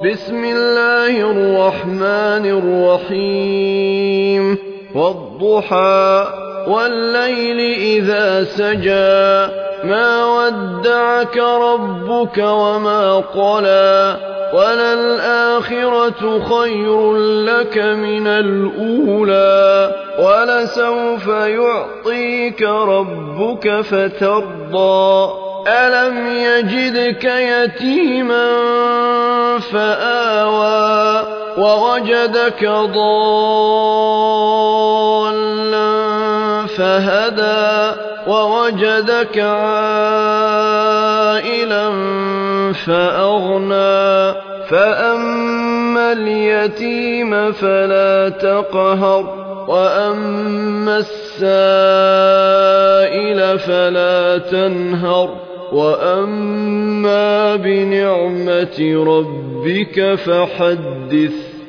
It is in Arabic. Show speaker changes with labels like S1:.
S1: بسم الله الرحمن الرحيم والضحى والليل إذا سجى ما ودعك ربك وما قلى وللآخرة خير لك من الأولى ولسوف يعطيك ربك فترضى ألم يجدك يتيما فآوى ووجدك ضالا فهدى ووجدك عائلا فأغنى فأما اليتيم فلا تقهر وأما السائل فلا تنهر وأما بنعمة ربك فحدث